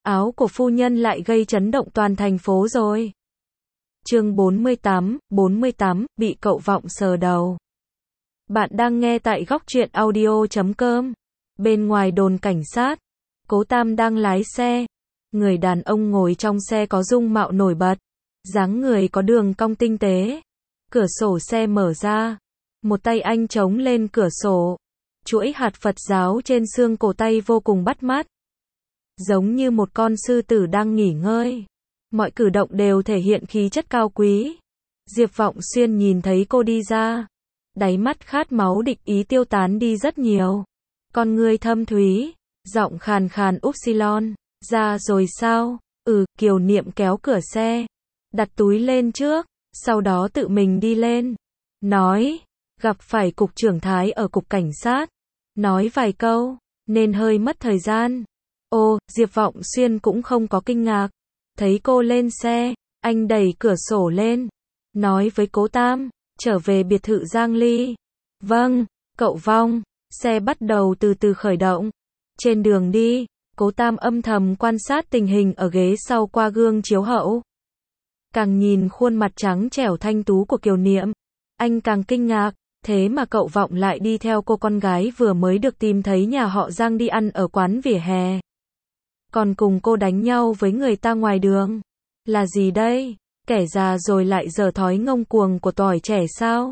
áo của phu nhân lại gây chấn động toàn thành phố rồi. Chương 48, bị cậu Vọng sờ đầu. Bạn đang nghe tại góc truyện audio.com. Bên ngoài đồn cảnh sát, Cố Tam đang lái xe. Người đàn ông ngồi trong xe có dung mạo nổi bật, dáng người có đường cong tinh tế. Cửa sổ xe mở ra, một tay anh chống lên cửa sổ. Chuỗi hạt Phật giáo trên xương cổ tay vô cùng bắt mắt, giống như một con sư tử đang nghỉ ngơi. Mọi cử động đều thể hiện khí chất cao quý. Diệp Vọng Xuyên nhìn thấy cô đi ra, đáy mắt khát máu địch ý tiêu tán đi rất nhiều. Con ngươi thâm thúy, giọng khàn khàn upsilon. Ra rồi sao? Kiều Niệm kéo cửa xe, đặt túi lên trước, sau đó tự mình đi lên. Nói, gặp phải cục trưởng Thái ở cục cảnh sát. Nói vài câu, nên hơi mất thời gian. Diệp Vọng Xuyên cũng không có kinh ngạc. Thấy cô lên xe, anh đẩy cửa sổ lên, nói với Cố Tam, trở về biệt thự Giang Ly. Vâng, cậu Vong. Xe bắt đầu từ từ khởi động. Trên đường đi, Cố Tam âm thầm quan sát tình hình ở ghế sau qua gương chiếu hậu. Càng nhìn khuôn mặt trắng trẻo thanh tú của Kiều Niệm, anh càng kinh ngạc, thế mà cậu Vọng lại đi theo cô con gái vừa mới được tìm thấy nhà họ Giang đi ăn ở quán vỉa hè. Còn cùng cô đánh nhau với người ta ngoài đường. Là gì đây? Kẻ già rồi lại giở thói ngông cuồng của tuổi trẻ sao?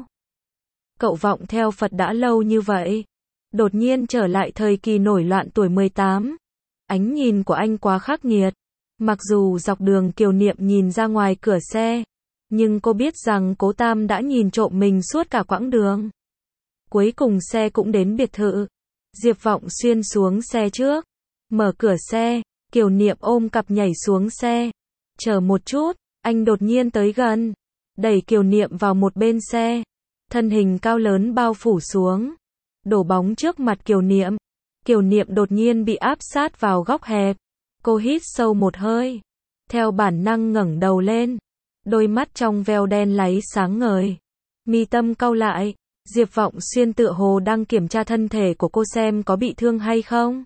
Cậu Vọng theo Phật đã lâu như vậy, đột nhiên trở lại thời kỳ nổi loạn tuổi 18. Ánh nhìn của anh quá khắc nghiệt. Mặc dù dọc đường Kiều Niệm nhìn ra ngoài cửa xe, nhưng cô biết rằng Cố Tam đã nhìn trộm mình suốt cả quãng đường. Cuối cùng xe cũng đến biệt thự. Diệp Vọng Xuyên xuống xe trước, mở cửa xe, Kiều Niệm ôm cặp nhảy xuống xe. Chờ một chút, anh đột nhiên tới gần, đẩy Kiều Niệm vào một bên xe. Thân hình cao lớn bao phủ xuống, đổ bóng trước mặt Kiều Niệm. Kiều Niệm đột nhiên bị áp sát vào góc hẹp. Cô hít sâu một hơi, theo bản năng ngẩng đầu lên. Đôi mắt trong veo đen láy sáng ngời, mi tâm cau lại. Diệp Vọng Xuyên tựa hồ đang kiểm tra thân thể của cô xem có bị thương hay không.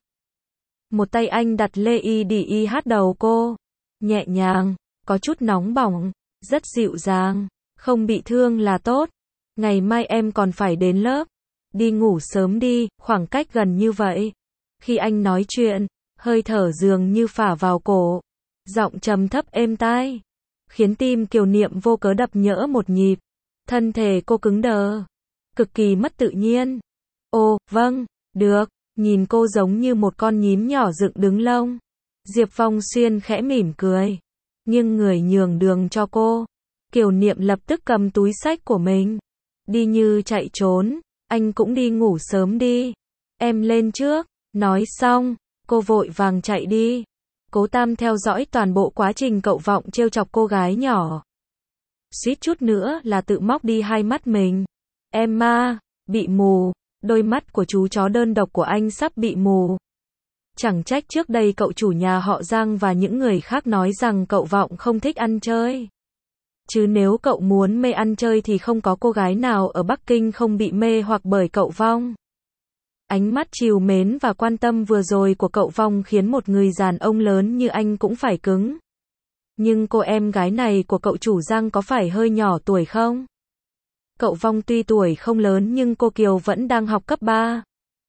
Một tay anh đặt lê hát đầu cô, nhẹ nhàng, có chút nóng bỏng, rất dịu dàng. Không bị thương là tốt. Ngày mai em còn phải đến lớp. Đi ngủ sớm đi, khoảng cách gần như vậy. Khi anh nói chuyện, hơi thở dường như phả vào cổ, giọng trầm thấp êm tai, khiến tim Kiều Niệm vô cớ đập nhỡ một nhịp. Thân thể cô cứng đờ, cực kỳ mất tự nhiên. Vâng, được. Nhìn cô giống như một con nhím nhỏ dựng đứng lông, Diệp Vong Xuyên khẽ mỉm cười, nghiêng người nhường đường cho cô. Kiều Niệm lập tức cầm túi xách của mình, đi như chạy trốn. Anh cũng đi ngủ sớm đi, em lên trước. Nói xong, cô vội vàng chạy đi. Cố Tam theo dõi toàn bộ quá trình cậu Vọng trêu chọc cô gái nhỏ, suýt chút nữa là tự móc đi hai mắt mình. Em bị mù. Đôi mắt của chú chó đơn độc của anh sắp bị mù. Chẳng trách trước đây cậu chủ nhà họ Giang và những người khác nói rằng cậu Vọng không thích ăn chơi. Chứ nếu cậu muốn mê ăn chơi thì không có cô gái nào ở Bắc Kinh không bị mê hoặc bởi cậu Vong. Ánh mắt trìu mến và quan tâm vừa rồi của cậu Vong khiến một người đàn ông lớn như anh cũng phải cứng. Nhưng cô em gái này của cậu chủ Giang có phải hơi nhỏ tuổi không? Cậu Vong tuy tuổi không lớn nhưng cô Kiều vẫn đang học cấp 3.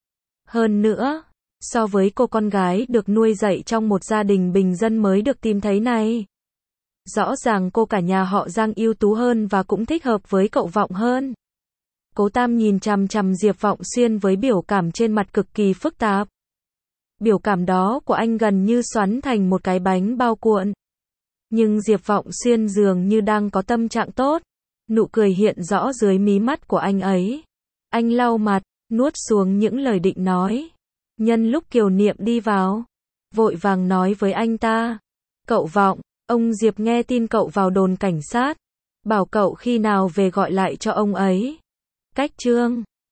Hơn nữa, so với cô con gái được nuôi dạy trong một gia đình bình dân mới được tìm thấy này, rõ ràng cô cả nhà họ Giang ưu tú hơn và cũng thích hợp với cậu Vọng hơn. Cố Tam nhìn chằm chằm Diệp Vọng Xuyên với biểu cảm trên mặt cực kỳ phức tạp. Biểu cảm đó của anh gần như xoắn thành một cái bánh bao cuộn. Nhưng Diệp Vọng Xuyên dường như đang có tâm trạng tốt. Nụ cười hiện rõ dưới mí mắt của anh ấy. Anh lau mặt, nuốt xuống những lời định nói. Nhân lúc Kiều Niệm đi vào, vội vàng nói với anh ta. Cậu Vọng, ông Diệp nghe tin cậu vào đồn cảnh sát, bảo cậu khi nào về gọi lại cho ông ấy. Cách chương